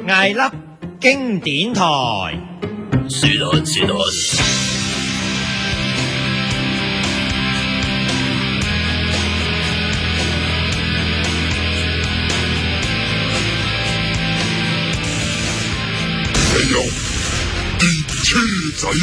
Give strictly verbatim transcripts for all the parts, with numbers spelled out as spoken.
艾粒經典台， 是但是但。 你有電車仔。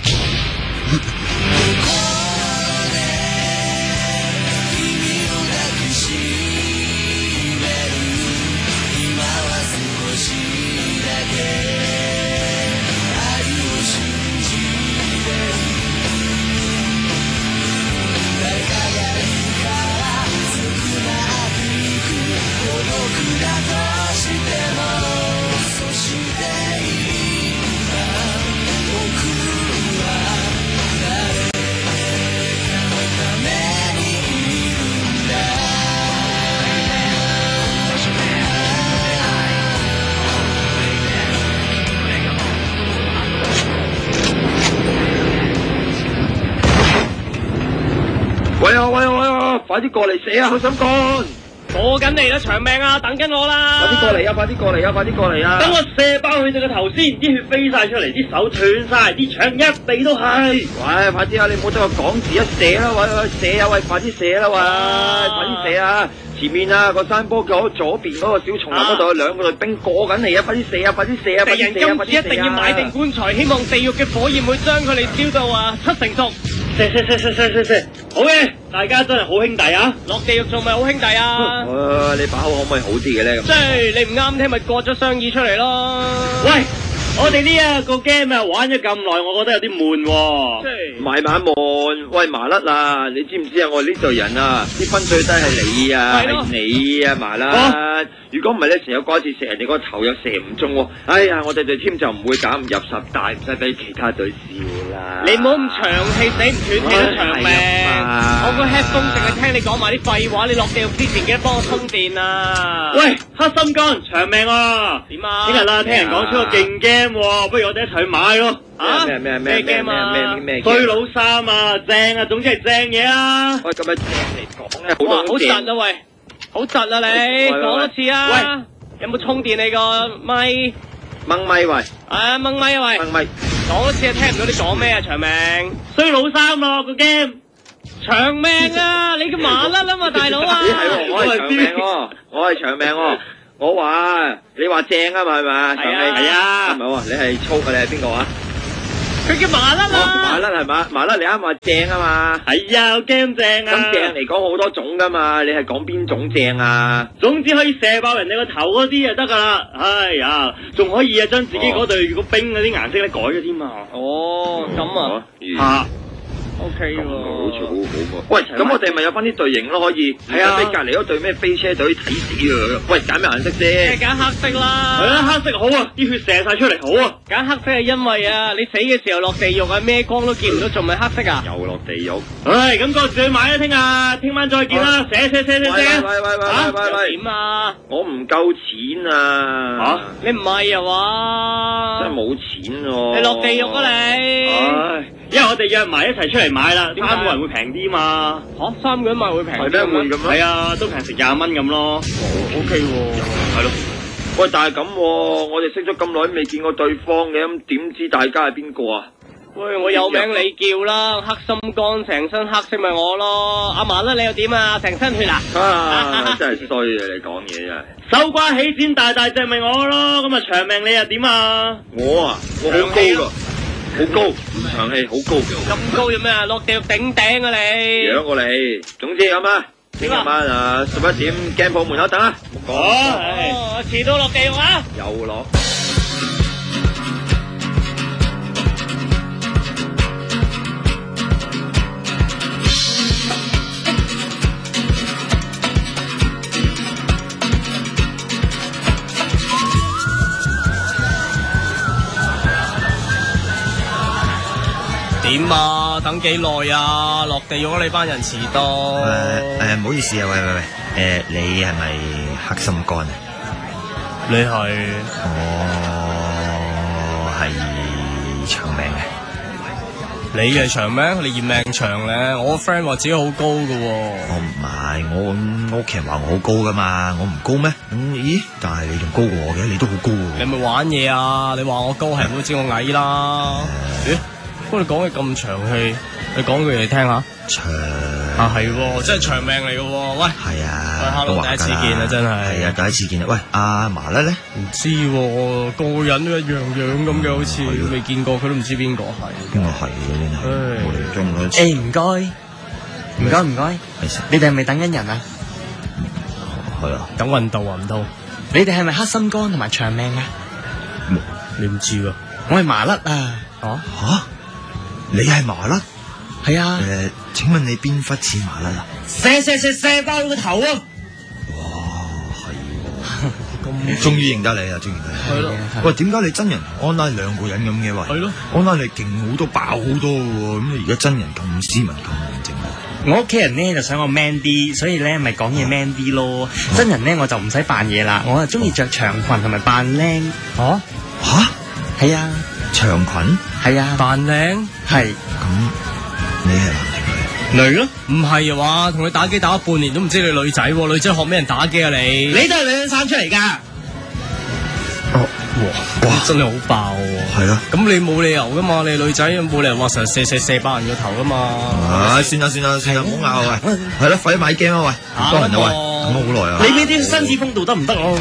喂啊喂啊喂啊！快啲過嚟寫啊，好心肝！ 過緊嚟啦，長命啊，等緊我啦！ 快啲過嚟啊！快啲過嚟啊！快啲過嚟啊！ 等我射爆佢哋個頭先，啲血飛晒出嚟，啲手斷晒，啲腸一地都係。 喂，快啲啊！你唔好得個講字一射啦！喂喂，射啊！喂，快啲射啦！喂，快啲射啊！前面啊個山坡嗰左邊嗰個小叢林嗰度有兩個隊兵過緊嚟啊！快啲射啊！快啲射啊！ 敵人今次一定要買定棺材，希望地獄嘅火焰會將佢哋燒到啊七成熟。射射射射射射射！好嘅，大家真係好兄弟啊！落地獄仲咪好兄弟啊！ 誒，你把口可唔可以好啲嘅咧？ 即係你唔啱聽，咪割咗雙耳出嚟咯！喂，我哋呢一個 game 啊玩咗咁耐，我覺得有啲悶喎。即係唔係嘛悶？喂麻甩啊！你知唔知啊？我哋呢隊人啊，啲分最低係你啊，係你啊麻甩！如果唔係咧，成日過一次射人哋個頭又射唔中喎。哎呀，我哋隊 team 就唔會揀唔入十大，唔使俾其他隊笑啦。 你唔好咁長氣，死唔斷氣都長命。我個 headphone 淨係聽你講埋啲廢話，你落地獄之前記得幫我充電啊！喂，黑心肝，長命啊！點啊？聽日啦，聽人講出個勁 game 喎，不如我哋一齊去買咯。啊？ 咩咩咩咩 game 啊？ 咩咩衰佬衫啊，正啊，總之係正嘢啊！ 喂，咁樣正嚟講咧，好哇，好多窒啊喂！好窒啊你，講多次啊！喂，有冇充電你個咪？ 掹咪喂！ 啊掹咪啊喂！ 掹咪， 講多次啊，聽唔到你講咩啊？長命，衰佬衫咯個 game，長命啊！你個麻甩啊嘛大佬啊！ 咦係喎，我係長命喎，我係長命喎，我話你話正啊嘛係咪？長命係啊， 唔係喎，你係粗嘅，你係邊個啊？ 佢叫麻甩啊！ 麻甩係嘛？麻甩你啱話正啊嘛？ 係啊，我 game 正啊！ 咁正嚟講好多種噶嘛，你係講邊種正啊？ 總之可以射爆人哋個頭嗰啲就得噶啦，哎呀，仲可以啊將自己嗰隊個兵嗰啲顏色咧改咗添啊！哦，咁啊，吓 ，OK 喎， 好似好好喎。喂，咁我哋咪有翻啲隊形咯，可以。係啊。俾隔籬嗰隊咩飛車隊睇死啊！喂，揀咩顏色先？ 梗係揀黑色啦。係啊，黑色好啊，啲血射晒出嚟好啊。揀黑色係因為啊，你死嘅時候落地獄啊，咩光都見唔到，仲咪黑色啊？ 又落地獄。 唉，咁嗰時去買啦，聽日，聽晚再見啦，寫寫寫寫寫。 喂喂喂喂喂喂！ 點啊？ 我唔夠錢啊！ 吓？你唔係啊嘛？ 真係冇錢喎！ 你落地獄啊你！唉，因為我哋約埋一齊出嚟買啦，三個人會平啲嘛。吓，三個人買會平啲？ 係咩會咁樣？ 係啊，都平成廿蚊咁咯。哦 ，OK 喎。係咯。 喂，但係咁，我哋識咗咁耐未見過對方嘅，咁點知大家係邊個啊？ 喂，我有名你叫啦，黑心肝成身黑色咪我咯。阿嫲咧，你又點啊？成身血啊？ 啊，真係衰啊！你講嘢真係。 手瓜起剪大大隻咪我咯，咁啊長命你又點啊？ 我啊，我好高噶，好高，唔長氣，好高。 咁高做咩啊？落地獄頂頂啊你！ 養過你，總之咁啊，聽日晚啊十一點鏡鋪門口等啊。 哦，哦，遲到落地獄啊！ 又落。 點啊？等幾耐啊？落地獄你班人遲到。 誒誒，唔好意思啊，喂喂喂，誒，你係咪黑心肝啊？ 你係？ 我係長命嘅。 你係長咩？你嫌命長咧？我個 friend 話自己好高噶喎。 我唔係，我我屋企人話我好高噶嘛，我唔高咩？咁、嗯、咦？但係你仲高過我嘅，你都好高喎。 你咪玩嘢啊！你話我高係唔會知我矮啦。咦、欸？不過你講嘅咁長氣，你講句嚟聽下。 長啊係喎，真係長命嚟嘅喎。喂，係啊， hello，第一次見啊，真係。 係啊，第一次見啊。喂，阿麻甩咧？ 唔知喎，個個人都一樣樣咁嘅，好似未見過，佢都唔知邊個係。 邊個係嘅真係？我哋中咗。 誒唔該，唔該唔該，你哋係咪等緊人啊？ 係啊， 等運到啊唔到。 你哋係咪黑心肝同埋長命啊？ 你唔知㗎？ 我係麻甩啊！ 哦嚇，你係麻甩？ 係啊。 誒，請問你邊忽似麻甩啊？ 射射射射爆你個頭啊！ 哇，係喎，咁終於認得你啦，終於認得你。 係咯。 喂，點解你真人同安拉兩個人咁嘅？喂，係咯。安拉你勁好多，爆好多喎。咁你而家真人咁斯文咁冷靜。 我屋企人咧就想我 man 啲，所以咧咪講嘢 man 啲咯。真人咧我就唔使扮嘢啦，我係中意着長裙同埋扮靚。 嚇嚇， 係啊， 長裙係啊， 扮靚係。 咁你係男定女咯？ 唔係啊嘛，同你打機打咗半年都唔知你女仔喎，女仔學咩人打機啊你？ 你都係女人生出嚟㗎。 哦，哇哇， 真係好爆喎！ 係啊， 咁你冇理由噶嘛，你女仔冇理由話成日射射射爆人個頭噶嘛。 啊，算啦算啦算啦，唔好拗啊喂，係啦，快啲買 game 啊喂，多人啊喂，等咗好耐啊。 你呢啲紳士風度得唔得哦？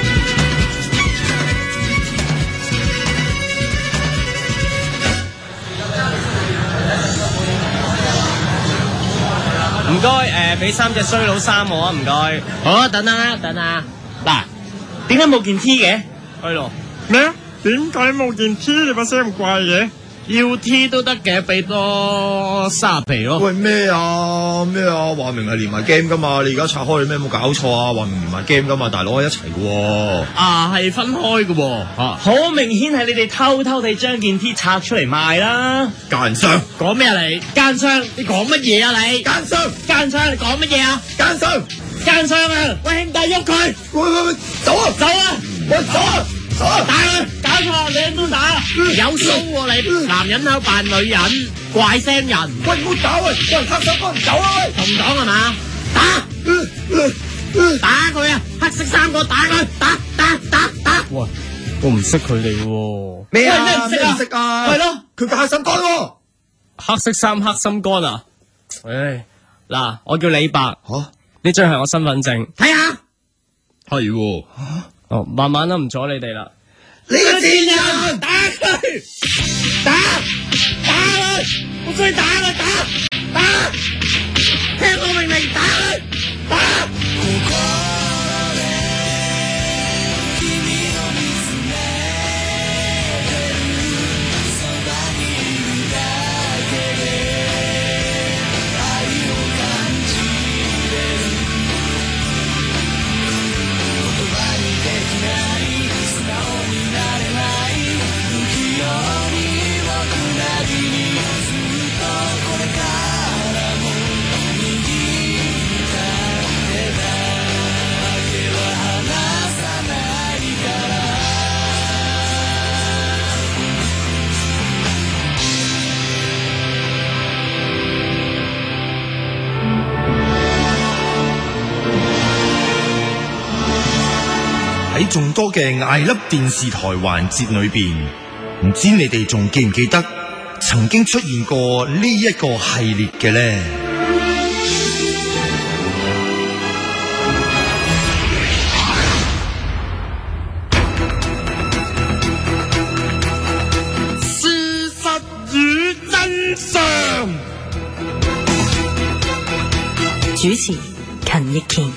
唔該，誒，俾三隻衰佬衫我啊，唔該。 好啊，等等等啊，嗱，點解冇件 T 嘅？ 係咯。 咩？點解冇件 T？你把聲咁怪嘅？要 T 都得嘅，俾多卅皮咯。 喂咩啊咩啊？話明係連埋 game 噶嘛？你而家拆開你咩？冇搞錯啊！話明連埋 game 噶嘛？大佬喺一齊嘅。 啊，係分開嘅喎。啊，好明顯係你哋偷偷地將件 T 拆出嚟賣啦。 奸商講咩啊你？奸商，你講乜嘢啊你？ 奸商奸商，你講乜嘢啊？ 奸商奸商啊！喂兄弟，喐佢！ 喂喂喂，走啊走啊！ 喂走啊！ 打佢！搞錯，女人都打，有鬚喎你！男人喺度扮女人，怪聲人。 喂唔好打喂！喂黑手幫人走啊喂！ 同黨係嘛？打！打佢啊！黑色衫個打佢！打打打打！ 喂，我唔識佢哋喎。 咩啊？ 咩唔識啊？ 識啊？ 係咯， 佢個黑心肝喎。 黑色衫黑心肝啊！唉，嗱，我叫李白。 吓？ 呢張係我身份證。 睇下。 係喎。 哦，慢慢都唔阻你哋啦。 你個賤人！ 打佢！打！打佢！我追打佢！打！打！聽我命令，打佢！打！ 喺眾多嘅艾粒電視台環節裏邊，唔知你哋仲記唔記得曾經出現過呢一個系列嘅咧？ 事實與真相。 主持陳奕健。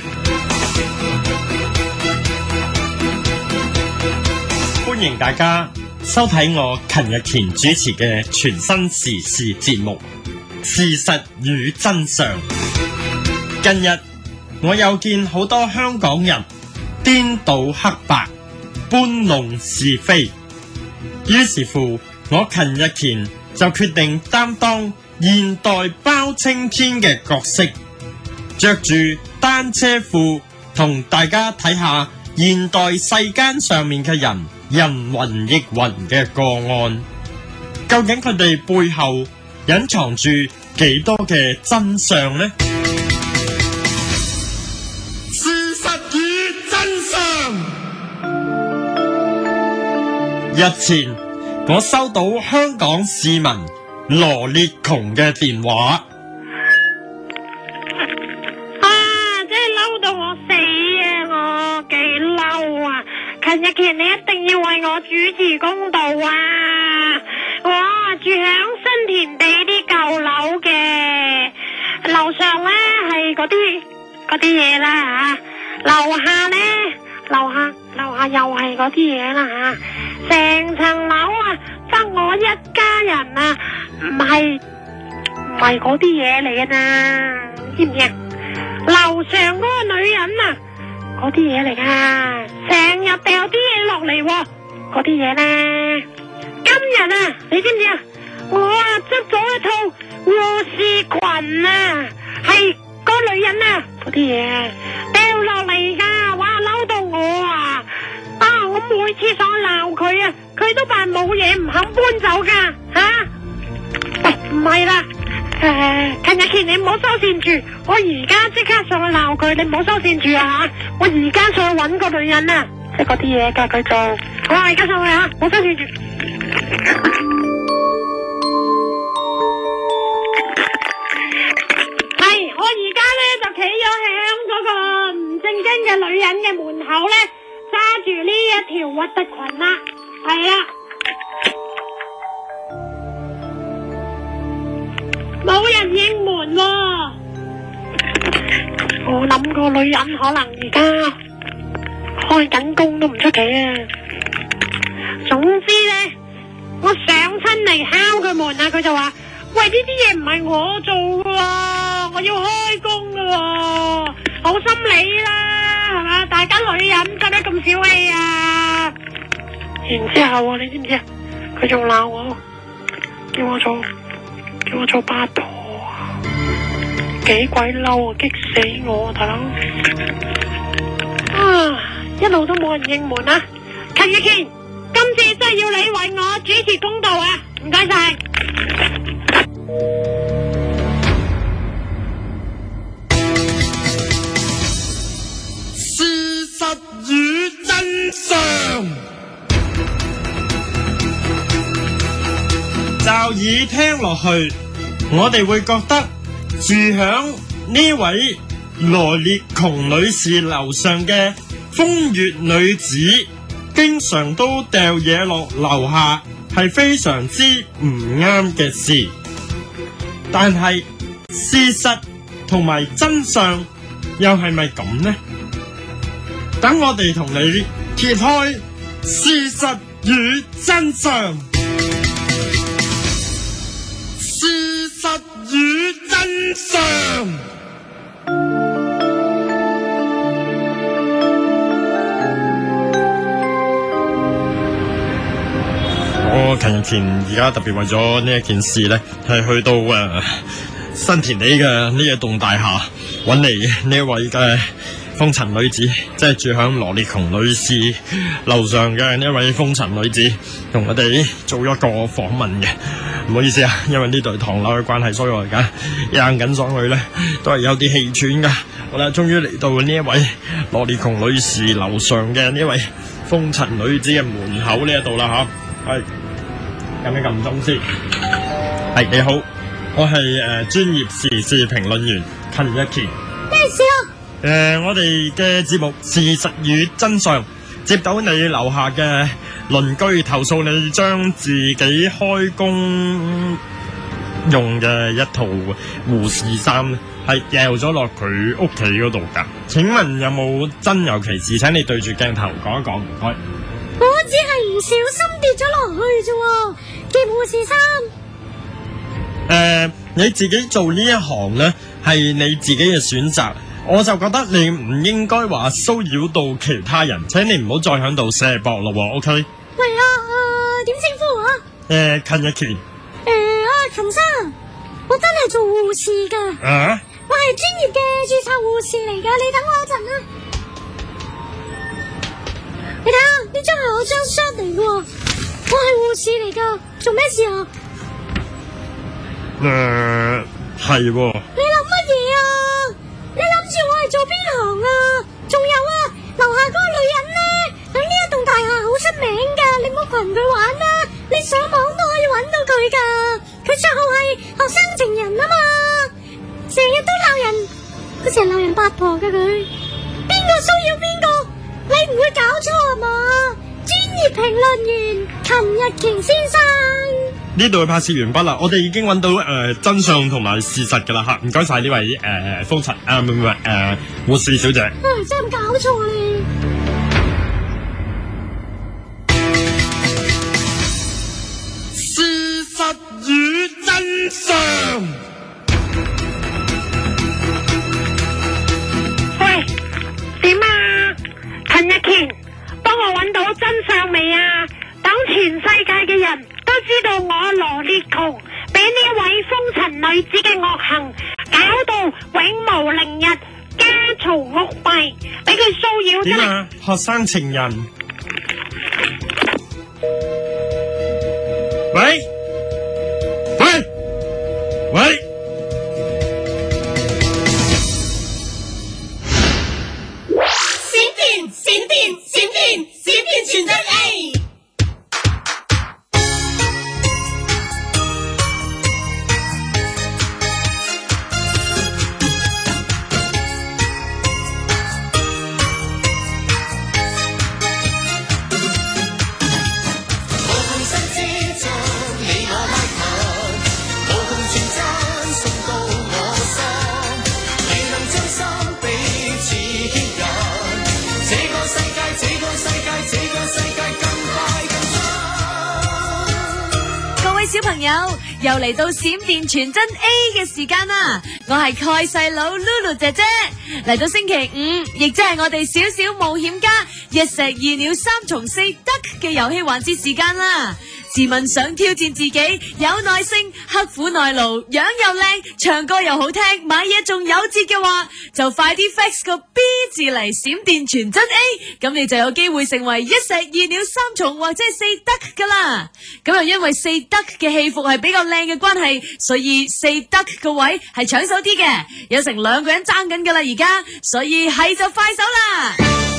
歡迎大家收睇我陳日乾主持嘅全新時事節目《事實與真相》。近日我又見好多香港人顛倒黑白、搬弄是非，於是乎我陳日乾就決定擔當現代包青天嘅角色，着住單車褲同大家睇下現代世間上面嘅人人云亦云嘅個案，究竟佢哋背後隱藏住幾多嘅真相呢？ 事實與真相。 日前我收到香港市民羅烈瓊嘅電話。 陳日乾，你一定要為我主持公道啊！我住響新田地啲舊樓嘅，樓上咧係嗰啲嗰啲嘢啦吓，樓下咧樓下樓下又係嗰啲嘢啦吓，成層樓啊得我一家人啊，唔係唔係嗰啲嘢嚟嘅啦，知唔知啊？樓上嗰個女人啊！嗰啲嘢嚟噶，成日掉啲嘢落嚟，嗰啲嘢咧。今日啊，你知唔知啊？我啊執咗一套護士裙啊，係嗰女人啊，嗰啲嘢掉落嚟噶，哇嬲到我啊！啊，我每次想鬧佢啊，佢都扮冇嘢唔肯搬走噶，吓、啊？喂，唔係啦。誒，陳日乾，你唔好收線住，我而家即刻上去鬧佢，你唔好收線住啊吓！我而家上去搵個女人啊，即係嗰啲嘢噶佢做，好啊，而家上去啊，唔好收線住。係，我而家咧就企咗響嗰個唔正經嘅女人嘅門口咧，揸住呢一條核突裙啦，係啦。冇人應門喎、啊，我諗個女人可能而家開緊工都唔出奇啊。總之咧，我上親嚟敲佢門啊，佢就話：喂，呢啲嘢唔係我做噶，我要開工噶，好心理啦，係嘛？大家女人使乜咁小氣啊？然之後你知唔知啊？佢仲鬧我，叫我做。叫我做八婆啊，幾鬼嬲啊，激死我啊大佬！啊，一路都冇人應門啊！陳日乾，今次真係要你為我主持公道啊！唔該晒。 事實與真相。 驟耳聽落去，我哋會覺得住響呢位羅烈瓊女士樓上嘅風月女子，經常都掉嘢落樓下，係非常之唔啱嘅事。但係事實同埋真相又係咪咁呢？等我哋同你揭開事實與真相。 事實與真相。 我陳日乾而家特別為咗呢一件事咧，係去到誒、呃、新田地嘅呢一棟大廈揾嚟呢一位嘅風塵女子，即係住響羅烈瓊女士樓上嘅呢一位風塵女子，同我哋做一個訪問嘅。唔好意思啊，因為呢度係唐樓嘅關係，所以我而家硬緊上去咧，都係有啲氣喘噶。好啦，終於嚟到呢一位羅烈瓊女士樓上嘅呢位風塵女子嘅門口呢一度啦吓，係撳一撳鐘先。係你好，我係誒專業時事評論員陳日乾。 咩事啊？ 誒、呃，我哋嘅節目事實與真相，接到你樓下嘅鄰居投訴你將自己開工用嘅一套護士衫係掉咗落佢屋企嗰度噶，請問有冇真有其事？請你對住鏡頭講一講，唔該。 我只係唔小心跌咗落去啫，件護士衫。 誒、呃，你自己做呢一行呢，係你自己嘅選擇。我就覺得你唔應該話騷擾到其他人，請你唔好再響度卸膊咯 ，OK？ 喂啊，誒，點稱呼啊？ 誒，陳日乾。誒， 啊，陳生，我真係做護士噶。 啊？ 我係專業嘅註冊護士嚟噶，你等我一陣啊。你睇下，呢張係我張 shirt 嚟噶，我係護士嚟噶，做咩事啊？ 誒，係喎。 你諗乜嘢啊？你諗住我係做邊行啊？仲有啊，樓下嗰個女人咧，喺呢一棟大廈好出名噶，你唔好群佢玩啦，你上網都可以搵到佢噶。佢綽號係學生情人啊嘛，成日都鬧人，佢成日鬧人八婆噶佢，邊個騷擾邊個？你唔會搞錯啊嘛？專業評論員陳日瓊先生。 呢度拍攝完畢啦，我哋已經揾到誒、呃、真相同埋事實噶啦吓，唔該晒呢位誒風塵啊唔唔誒護士小姐。 唉，真係搞錯你。 事實與真相。 喂，點啊？陳日瓊，幫我揾到真相未啊？等全世界嘅人都知道我羅烈瓊俾呢一位風塵女子嘅惡行搞到永無寧日，家嘈屋閉，俾佢騷擾真係。 點啊？學生情人。喂喂喂！ 閃電閃電閃電閃電傳真 A。 小朋友又嚟到閃電傳真 A 嘅時間啦！我係蓋細佬 Lulu 姐姐，嚟到星期五，亦即係我哋小小冒險家一石二鳥三從四得嘅遊戲環節時間啦！自問想挑戰自己，有耐性、刻苦耐勞、樣又靚、唱歌又好聽、買嘢仲有折嘅話，就快啲 fax 個 B 字嚟閃電傳真 A， 咁你就有機會成為一石二鳥三從或者係四得噶啦。咁又因為四得嘅戲服係比較靚嘅關係，所以四得個位係搶手啲嘅，有成兩個人爭緊噶啦而家，所以係就快手啦。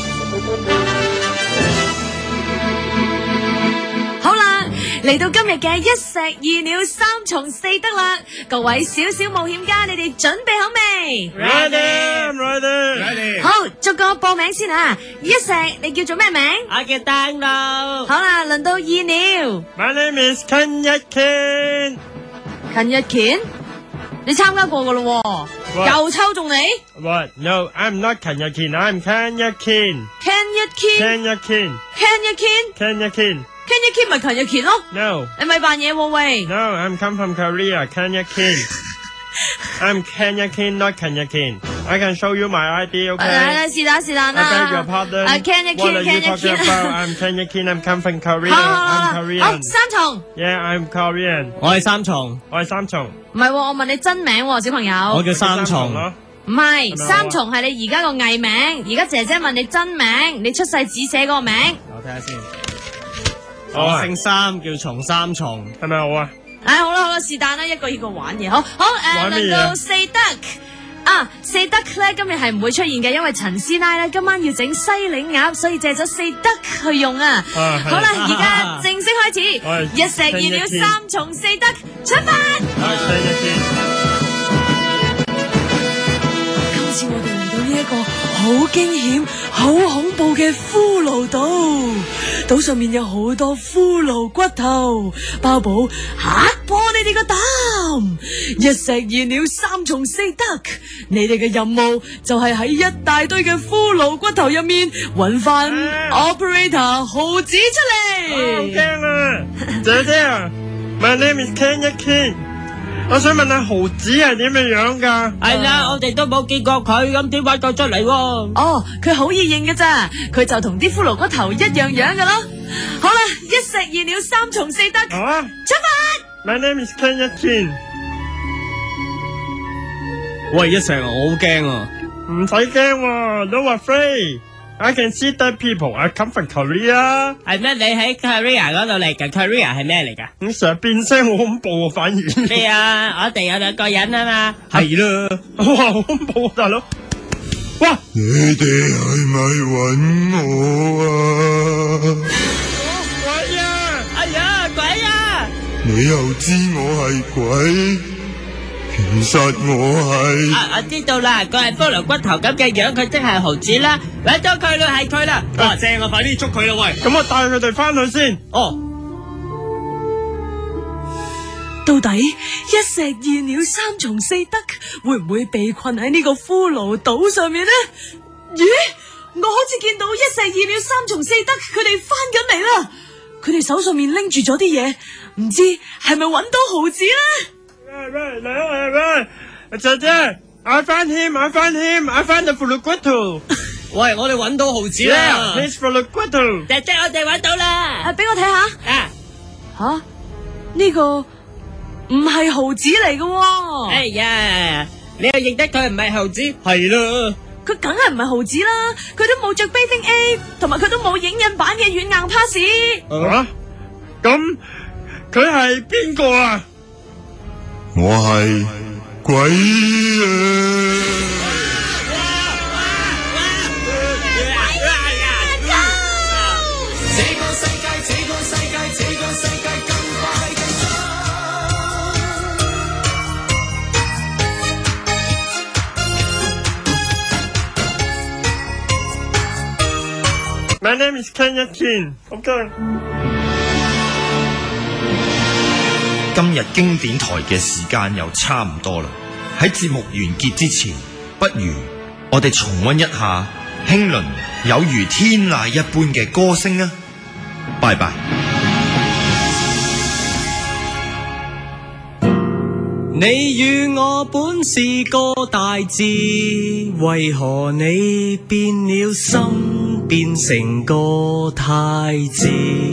好啦，嚟到今日嘅一石二鳥三從四得啦，各位小小冒險家，你哋準備好未 ？Ready, ready, ready。 好，逐個報名先啊！一石，你叫做咩名？ 我叫丹路。 好啦，輪到二鳥。 My name is Ken Yatkin。 陳日乾，你參加過噶咯，又抽中你 ？What? No, I'm not Ken Yatkin. I'm Ken Yatkin. Ken Yatkin. Ken Yatkin. Ken Yatkin. Ken Yatkin. Ken Yatkin 咪陳日乾咯 ？No， 你咪扮嘢喎喂 ！No， I'm come from Korea. Ken Yatkin. I'm Ken Yatkin, not Ken Yatkin. I can show you my I D, okay? 是但是但啦。 I beg your pardon. Ken Yatkin, What are you Ken talking Yatkin. about? I'm Ken Yatkin. I'm come from Korea. 好 I'm Korean. 好，三重。 Yeah, I'm Korean. 我係三重， 我係三重。 唔係，我問你真名喎，小朋友。 我叫三重咯。 唔係，三重係你而家個藝名。而家姐姐問你真名，你出世紙寫嗰個名。 我睇下先。我姓三，叫重三重， 係咪我啊？ 唉，好啦好啦，是但啦，一個一個玩嘢。好好誒，輪到四得啊，四得咧今日係唔會出現嘅，因為陳師奶咧今晚要整西檸鴨，所以借咗四得去用啊。好啦，而家正式開始，一石二鳥三從四得出發。今次我哋嚟到呢一個好驚險、好恐怖嘅骷髏島，島上面有好多骷髏骨頭，包保嚇破你哋個膽。一石二鳥三從四得，你哋嘅任務就係喺一大堆嘅骷髏骨頭入面揾翻 Operator 豪子出嚟。 好驚啊！姐姐啊 ，My name is Ken Yatkin。我想問下豪子係點嘅樣噶？ 係啦，我哋都冇見過佢，咁點揾佢出嚟？ 哦，佢好易認㗎咋，佢就同啲骷髏骨頭一樣樣噶咯。好啦，一石二鳥三從四得， 好啊， 出發。 My name is Ken Yatkin。 喂，一石啊，我好驚啊！ 唔使驚喎 ，No afraid。 I can see that people are come from Korea。 係咩？你喺 Korea 嗰度嚟㗎 ？Korea 係咩嚟㗎？ 你成日變聲好恐怖啊！反而咩啊？我哋有兩個人啊嘛。 係啦，哇，好恐怖啊，大佬！哇！ 你哋係咪揾我啊？ 鬼啊！ 哎呀，鬼啊！ 你又知我係鬼？其實我係啊，我知道啦，佢係骷髏骨頭咁嘅樣，佢即係猴子啦，揾到佢啦，係佢啦。哇，正啊，快啲捉佢啦喂！ 咁我帶佢哋翻去先。 哦。 到底一石二鳥三從四德會唔會被困喺呢個骷髏島上面呢？咦，我好似見到一石二鳥三從四德佢哋翻緊嚟啦！佢哋手上面拎住咗啲嘢，唔知係咪揾到猴子呢？ 喂喂，嚟啊嚟喂，姐姐 ，I found him, I found him, I found the 骷髏骨頭。 喂，我哋揾到猴子啦 ！This 骷髏骨頭。 姐姐，我哋揾到啦！ 啊，俾我睇下。啊，吓呢個唔係猴子嚟嘅。 哎呀，你又認得佢唔係猴子？係啦， 佢梗係唔係猴子啦，佢都冇着 bathing ape， 同埋佢都冇影印版嘅軟硬 pass。 啊？咁佢係邊個啊？ 我係鬼啊！ My name is Ken Yakin。OK。 今日經典台嘅時間又差唔多啦，喺節目完結之前，不如我哋重溫一下興倫有如天籟一般嘅歌聲啊！拜拜。 你與我本是個大字，為何你變了心，變成個太子？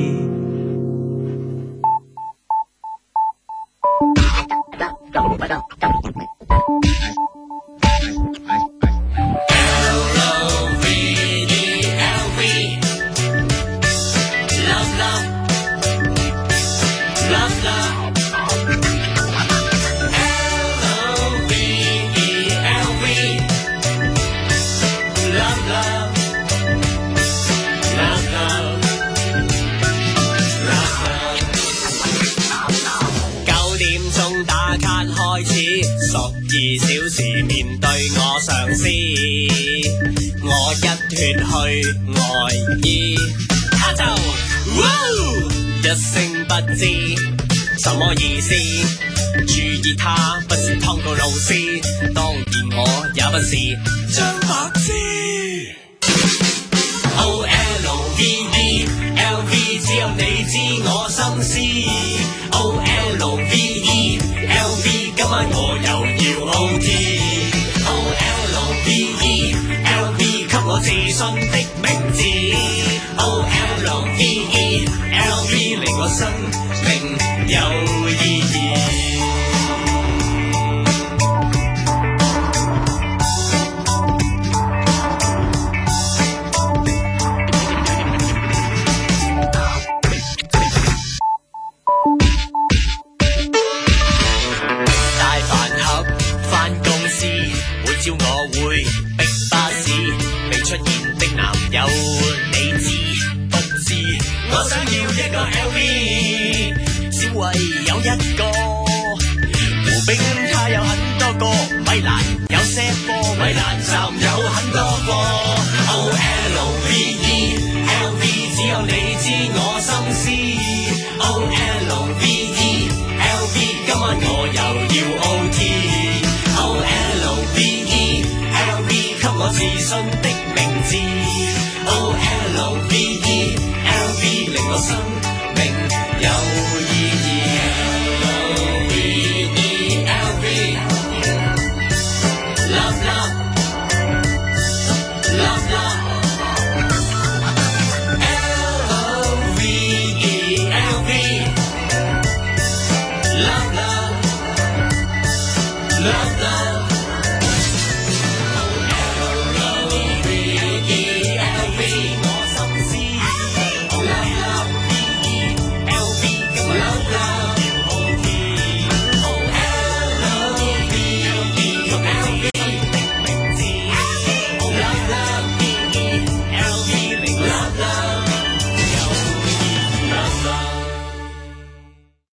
二小時面對我上司，我一脫去外衣，他就一聲不知什麼意思。注意他不是湯告老師，當然我也不是張白痴。O L V E L V 只有你知我心思。O L V E L V 今晚我又要 O T。O L V E L V 給我自信的名字。O L V E L V 令我生命有意義。朝我會逼巴士，未出現的男友，你知不知？我想要一個 L V， 小慧有一個，胡兵他有很多個，米蘭有些波，米蘭站有很